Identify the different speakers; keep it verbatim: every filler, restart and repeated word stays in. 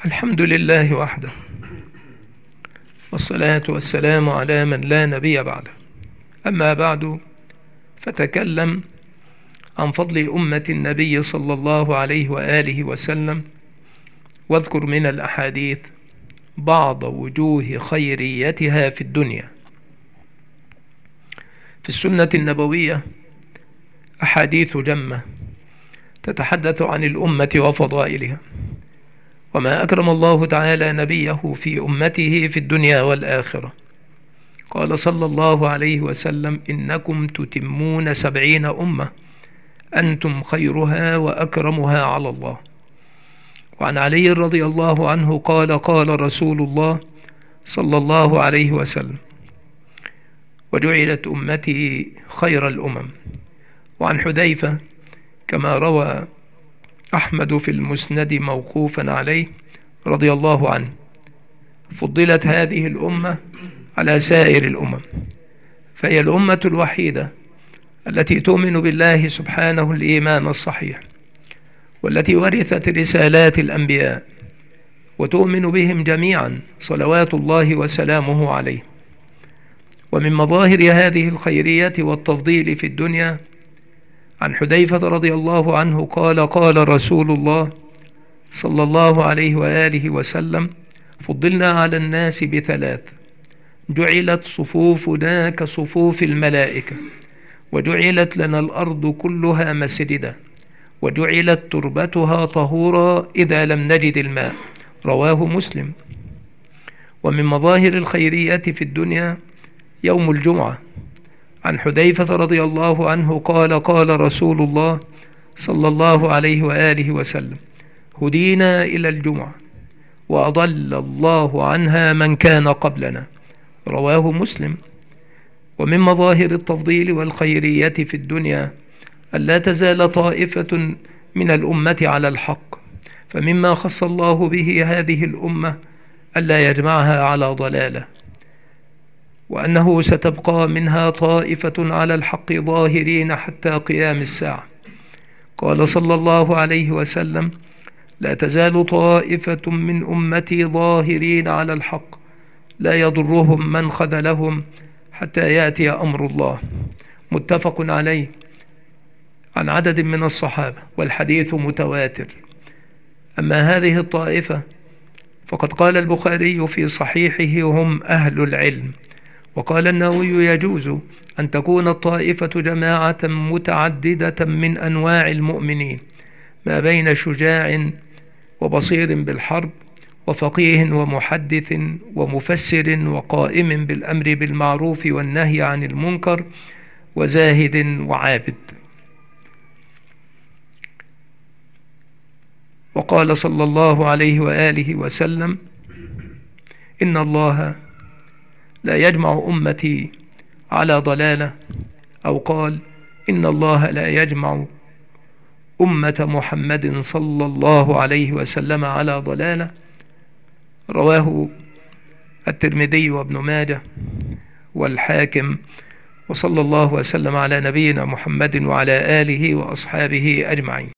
Speaker 1: الحمد لله وحده، والصلاة والسلام على من لا نبي بعده. أما بعد، فتكلم عن فضل أمة النبي صلى الله عليه وآله وسلم، واذكر من الأحاديث بعض وجوه خيريتها في الدنيا. في السنة النبوية أحاديث جمة تتحدث عن الأمة وفضائلها، وما أكرم الله تعالى نبيه في أمته في الدنيا والآخرة. قال صلى الله عليه وسلم: إنكم تتمون سبعين أمة أنتم خيرها وأكرمها على الله. وعن علي رضي الله عنه قال: قال رسول الله صلى الله عليه وسلم: وجعلت أمتي خير الأمم. وعن حذيفة كما روى أحمد في المسند موقوفا عليه رضي الله عنه: فضلت هذه الأمة على سائر الأمم، فهي الأمة الوحيدة التي تؤمن بالله سبحانه الإيمان الصحيح، والتي ورثت رسالات الأنبياء وتؤمن بهم جميعا صلوات الله وسلامه عليه. ومن مظاهر هذه الخيرية والتفضيل في الدنيا عن حذيفة رضي الله عنه قال: قال رسول الله صلى الله عليه وآله وسلم: فضلنا على الناس بثلاث: جعلت صفوفنا كصفوف الملائكة، وجعلت لنا الأرض كلها مسجدا، وجعلت تربتها طهورا إذا لم نجد الماء. رواه مسلم. ومن مظاهر الخيرية في الدنيا يوم الجمعة عن حذيفة رضي الله عنه قال: قال رسول الله صلى الله عليه وآله وسلم: هدينا إلى الجمعة وأضل الله عنها من كان قبلنا. رواه مسلم. ومن مظاهر التفضيل والخيرية في الدنيا ألا تزال طائفة من الأمة على الحق، فمما خص الله به هذه الأمة ألا يجمعها على ضلالة، وأنه ستبقى منها طائفة على الحق ظاهرين حتى قيام الساعة. قال صلى الله عليه وسلم: لا تزال طائفة من أمتي ظاهرين على الحق لا يضرهم من خذلهم حتى يأتي أمر الله. متفق عليه عن عدد من الصحابة، والحديث متواتر. أما هذه الطائفة فقد قال البخاري في صحيحه: هم أهل العلم. وقال النووي: يجوز أن تكون الطائفة جماعة متعددة من أنواع المؤمنين، ما بين شجاع وبصير بالحرب، وفقيه ومحدث ومفسر، وقائم بالأمر بالمعروف والنهي عن المنكر، وزاهد وعابد. وقال صلى الله عليه وآله وسلم: إن الله لا يجمع أمتي على ضلالة، أو قال: إن الله لا يجمع أمة محمد صلى الله عليه وسلم على ضلالة. رواه الترمذي وابن ماجه والحاكم. وصلى الله وسلم على نبينا محمد وعلى آله وأصحابه أجمعين.